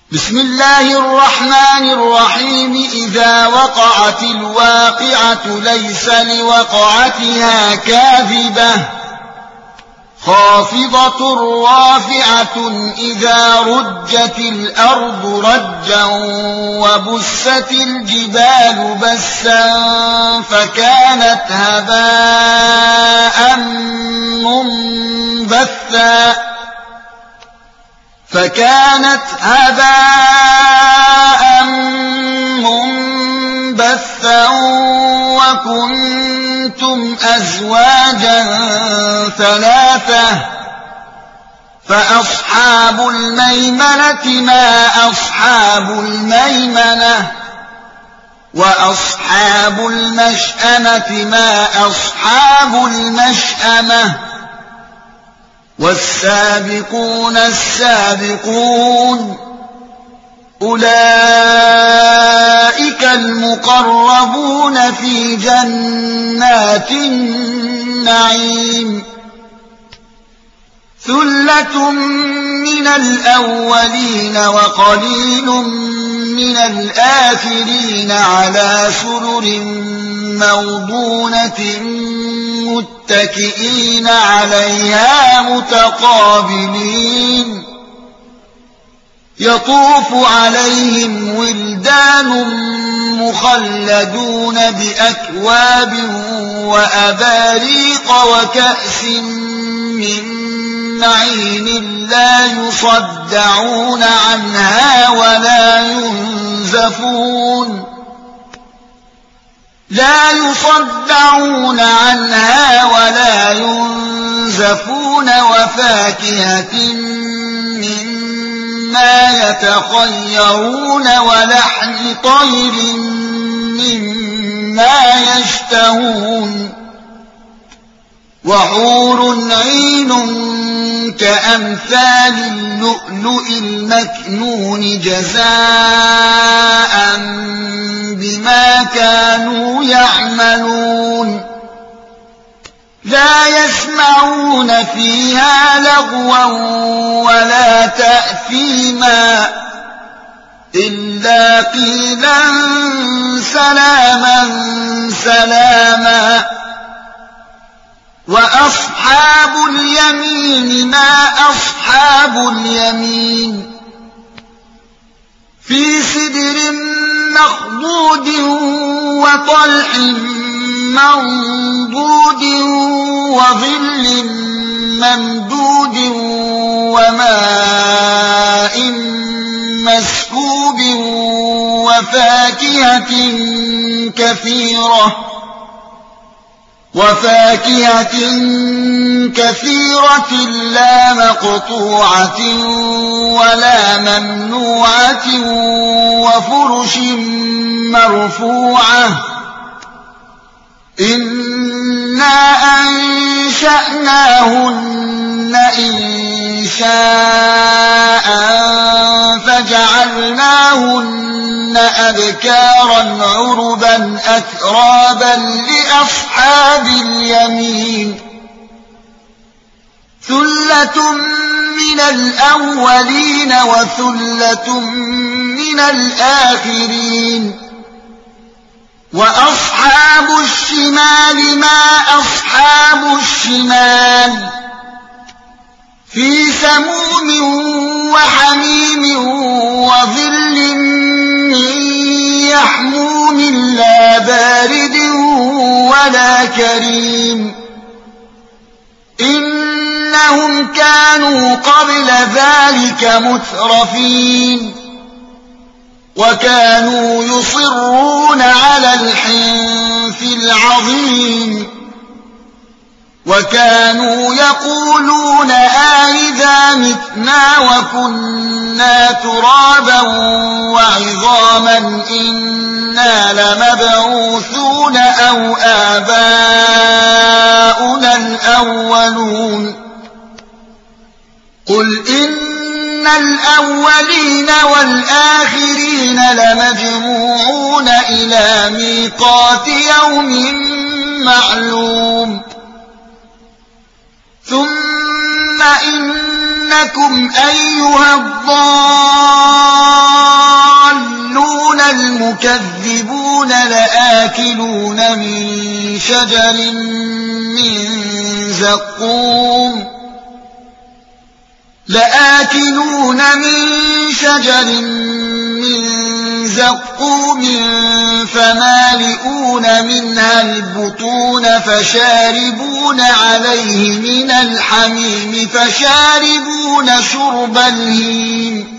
بسم الله الرحمن الرحيم. إذا وقعت الواقعة ليس لوقعتها كاذبة خافضة رافعة إذا رجت الأرض رجا وبست الجبال بسا فكانت هباء منبثا وكنتم أزواجا ثلاثة فأصحاب الميمنة ما أصحاب الميمنة وأصحاب المشأمة ما أصحاب المشأمة والسابقون السابقون أولئك المقربون في جنات النعيم ثلة من الأولين وقليل من الآخرين على سرر موضونة متكئين عليها متقابلين يطوف عليهم ولدان مخلدون بأكواب وأباريق وكأس من معين لا يصدعون عنها ولا ينزفون وفاكهة مما يتخيرون ولحم طير مما يشتهون وحور عين كأمثال اللؤلؤ المكنون جزاء بما كانوا يعملون لا يسمعون فيها لغوا ولا تأثيما إلا قيلا سلاما وأصحاب اليمين ما أصحاب اليمين في سدر مخضود وطلح منضود وظل ممدود وماء مسكوب وفاكهة كثيرة لا مقطوعة ولا ممنوعة وفرش مرفوعة إنا أنشأناهن إنشاء فجعلناهن أبكارا عربا أترابا لأصحاب اليمين ثلة من الأولين وثلة من الآخرين وأصحاب الشمال ما أصحاب الشمال في سموم وحميم وظل من يحموم لا بارد ولا كريم إنهم كانوا قبل ذلك مترفين وكانوا يصرون على الحنث العظيم وكانوا يقولون أئذا متنا وكنا ترابا وعظاما إنا لمبعوثون أو آباؤنا الأولون قل إن الأولين والآخرين لمجموعون إلى ميقات يوم معلوم ثم إنكم أيها الضالون تكذبون لآكلون من شجر من زقوم فمالئون منها البطون فشاربون عليه من الحميم فشاربون شرب الهيم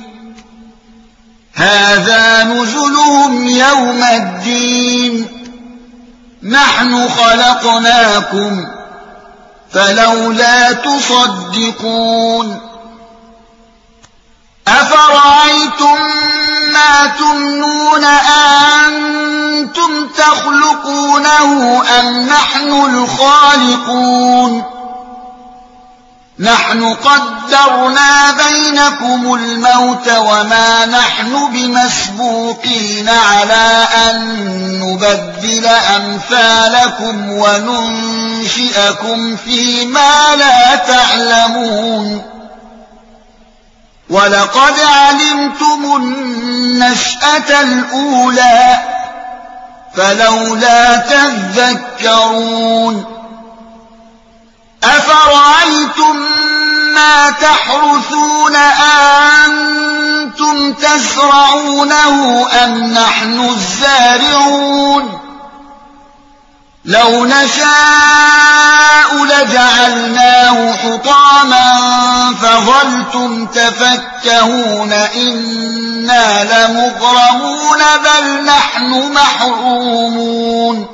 هذا نزلهم يوم الدين نحن خلقناكم فلولا تصدقون أفرأيتم ما تمنون أأنتم تخلقونه أم نحن الخالقون نحن قدرنا بينكم الموت وما نحن بمسبوقين على أن نبدل أمثالكم وننشئكم فيما لا تعلمون ولقد علمتم النشأة الأولى فلولا تذكرون أفرأيتم ما تحرثون أأنتم تزرعونه أم نحن الزارعون لو نشاء لجعلناه حطاما فظلتم تفكهون إنا لمغرمون بل نحن محرومون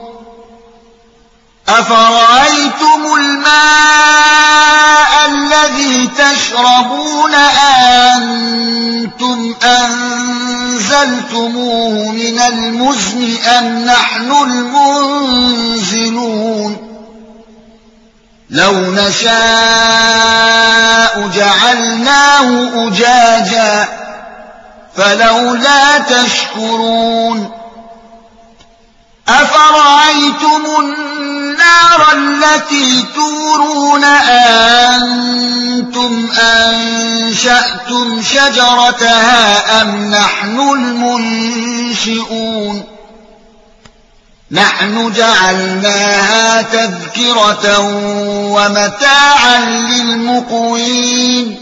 أفرأيتم الماء الذي تشربون أأنتم أنزلتموه من المزن أم نحن المنزلون لو نشاء جعلناه أجاجا فلولا تشكرون أفرأيتم النار التي تورون أأنتم أنشأتم شجرتها أم نحن المنشئون نحن جعلناها تذكرة ومتاعا للمقوين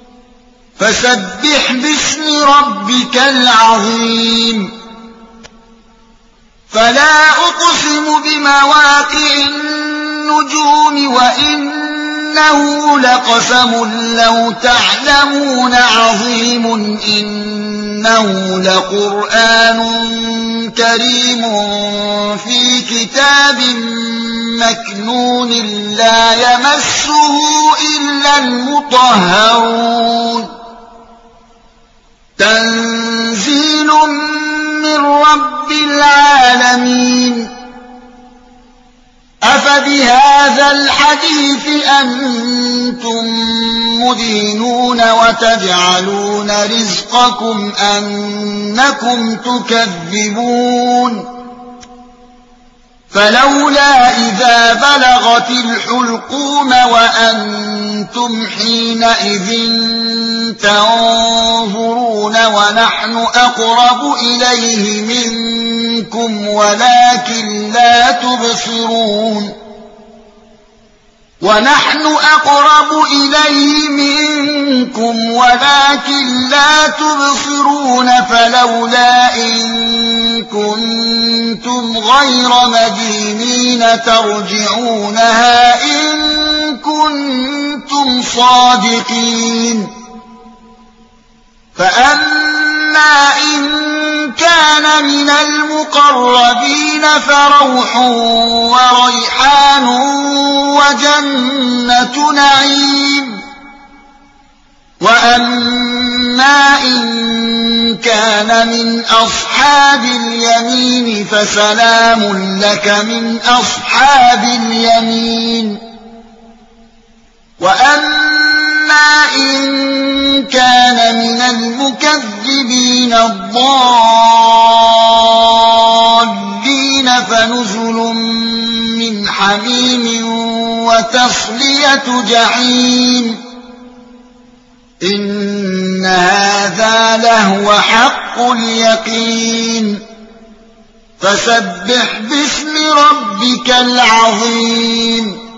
فسبح باسم ربك العظيم فلا أقسم بمواقع النجوم وإنه لقسم لو تعلمون عظيم إنه لقرآن كريم في كتاب مكنون لا يمسه إلا المطهرون تنزيل من رب العالمين أفبهذا الحديث أنتم مدينون وتجعلون رزقكم أنكم تكذبون فلولا إذا بلغت الحلقوم وأنتم حينئذ تنظرون ونحن أقرب إليه منكم ولكن لا تبصرون فلولا إن كنتم غير مدينين ترجعونها إن كنتم صادقين فأما إن كان من المقربين فروح وريحان وجنة نعيم وأما إن كان من أصحاب اليمين فسلام لك من أصحاب اليمين وأما إن كان من المكذبين الضالين فنزل من حميم وتصلية جحيم إن هذا لهو حق اليقين فسبح باسم ربك العظيم